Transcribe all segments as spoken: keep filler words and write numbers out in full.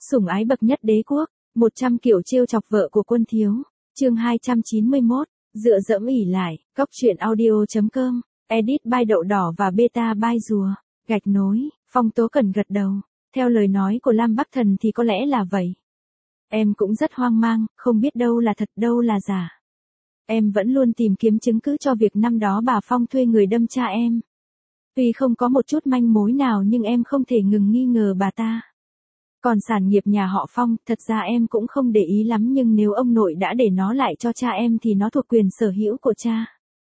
Sủng ái bậc nhất đế quốc, một trăm kiểu trêu chọc vợ của Quân Thiếu. Chương hai trăm chín mươi mốt, dựa dẫm ỉ lại, góc truyện audio.com, edit by đậu đỏ và beta by rùa, gạch nối, Phong Tố Cẩn gật đầu. Theo lời nói của Lam Bắc Thần thì có lẽ là vậy. Em cũng rất hoang mang, không biết đâu là thật đâu là giả. Em vẫn luôn tìm kiếm chứng cứ cho việc năm đó bà Phong thuê người đâm cha em. Tuy không có một chút manh mối nào nhưng em không thể ngừng nghi ngờ bà ta. Còn sản nghiệp nhà họ Phong, thật ra em cũng không để ý lắm nhưng nếu ông nội đã để nó lại cho cha em thì nó thuộc quyền sở hữu của cha.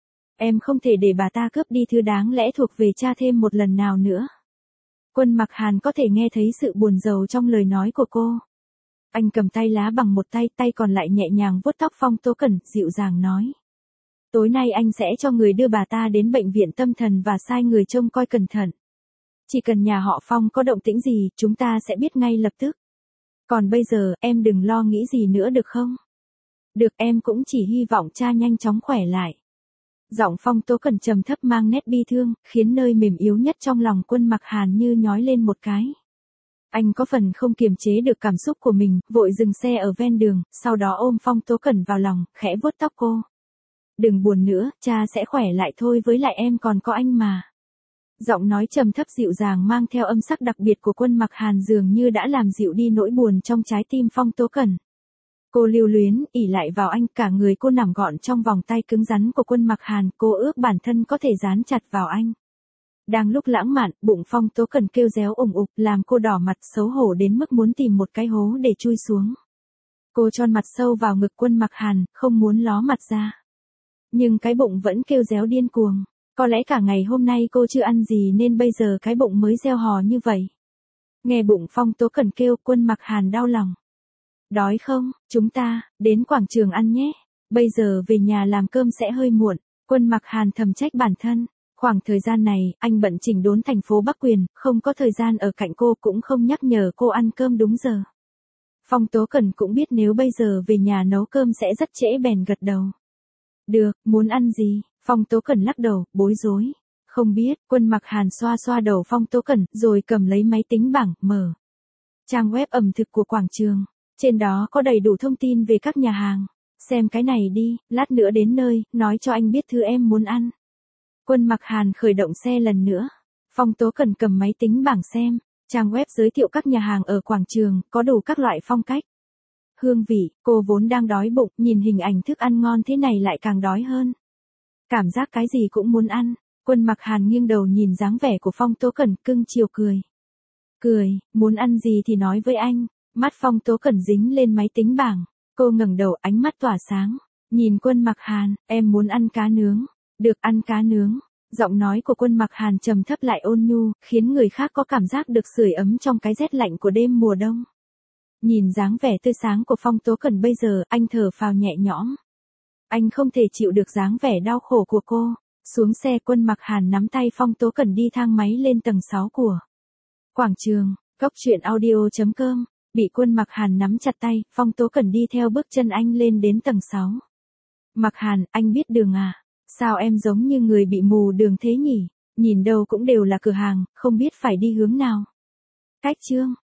Em không thể để bà ta cướp đi thứ đáng lẽ thuộc về cha thêm một lần nào nữa. Quân Mặc Hàn có thể nghe thấy sự buồn rầu trong lời nói của cô. Anh cầm tay lá bằng một tay, tay còn lại nhẹ nhàng vuốt tóc Phong Tố Cẩn, dịu dàng nói. Tối nay anh sẽ cho người đưa bà ta đến bệnh viện tâm thần và sai người trông coi cẩn thận. Chỉ cần nhà họ Phong có động tĩnh gì, chúng ta sẽ biết ngay lập tức. Còn bây giờ, em đừng lo nghĩ gì nữa được không? Được, em cũng chỉ hy vọng cha nhanh chóng khỏe lại. Giọng Phong Tố Cẩn trầm thấp mang nét bi thương, khiến nơi mềm yếu nhất trong lòng Quân Mặc Hàn như nhói lên một cái. Anh có phần không kiềm chế được cảm xúc của mình, vội dừng xe ở ven đường, sau đó ôm Phong Tố Cẩn vào lòng, khẽ vuốt tóc cô. Đừng buồn nữa, cha sẽ khỏe lại thôi, với lại em còn có anh mà. Giọng nói trầm thấp dịu dàng mang theo âm sắc đặc biệt của Quân Mặc Hàn dường như đã làm dịu đi nỗi buồn trong trái tim Phong Tố Cẩn. Cô lưu luyến, ỉ lại vào anh, cả người cô nằm gọn trong vòng tay cứng rắn của Quân Mặc Hàn, cô ước bản thân có thể dán chặt vào anh. Đang lúc lãng mạn, bụng Phong Tố Cẩn kêu réo ủng ục, làm cô đỏ mặt xấu hổ đến mức muốn tìm một cái hố để chui xuống. Cô chôn mặt sâu vào ngực Quân Mặc Hàn, không muốn ló mặt ra. Nhưng cái bụng vẫn kêu réo điên cuồng. Có lẽ cả ngày hôm nay cô chưa ăn gì nên bây giờ cái bụng mới reo hò như vậy. Nghe bụng Phong Tố Cẩn kêu, Quân Mặc Hàn đau lòng. Đói không, chúng ta, đến quảng trường ăn nhé. Bây giờ về nhà làm cơm sẽ hơi muộn. Quân Mặc Hàn thầm trách bản thân. Khoảng thời gian này, anh bận chỉnh đốn thành phố Bắc Quyền, không có thời gian ở cạnh cô, cũng không nhắc nhở cô ăn cơm đúng giờ. Phong Tố Cẩn cũng biết nếu bây giờ về nhà nấu cơm sẽ rất trễ, bèn gật đầu. Được, muốn ăn gì? Phong Tố Cẩn lắc đầu, bối rối. Không biết. Quân Mặc Hàn xoa xoa đầu Phong Tố Cẩn, rồi cầm lấy máy tính bảng, mở trang web ẩm thực của quảng trường. Trên đó có đầy đủ thông tin về các nhà hàng. Xem cái này đi, lát nữa đến nơi, nói cho anh biết thứ em muốn ăn. Quân Mặc Hàn khởi động xe lần nữa. Phong Tố Cẩn cầm máy tính bảng xem. Trang web giới thiệu các nhà hàng ở quảng trường, có đủ các loại phong cách. Hương vị, cô vốn đang đói bụng, nhìn hình ảnh thức ăn ngon thế này lại càng đói hơn. Cảm giác cái gì cũng muốn ăn. Quân Mặc Hàn nghiêng đầu nhìn dáng vẻ của Phong Tố Cẩn, cưng chiều cười. Cười, muốn ăn gì thì nói với anh. Mắt Phong Tố Cẩn dính lên máy tính bảng. Cô ngẩng đầu, ánh mắt tỏa sáng. Nhìn Quân Mặc Hàn, em muốn ăn cá nướng. Được, ăn cá nướng. Giọng nói của Quân Mặc Hàn trầm thấp lại ôn nhu, khiến người khác có cảm giác được sưởi ấm trong cái rét lạnh của đêm mùa đông. Nhìn dáng vẻ tươi sáng của Phong Tố Cẩn bây giờ, anh thở phào nhẹ nhõm. Anh không thể chịu được dáng vẻ đau khổ của cô. Xuống xe, Quân Mặc Hàn nắm tay Phong Tố Cẩn đi thang máy lên tầng sáu của quảng trường. Góc truyện audio.com. Bị Quân Mặc Hàn nắm chặt tay, Phong Tố Cẩn đi theo bước chân anh lên đến tầng sáu. Mặc Hàn, anh biết đường à? Sao em giống như người bị mù đường thế nhỉ? Nhìn đâu cũng đều là cửa hàng, không biết phải đi hướng nào. Cách chương.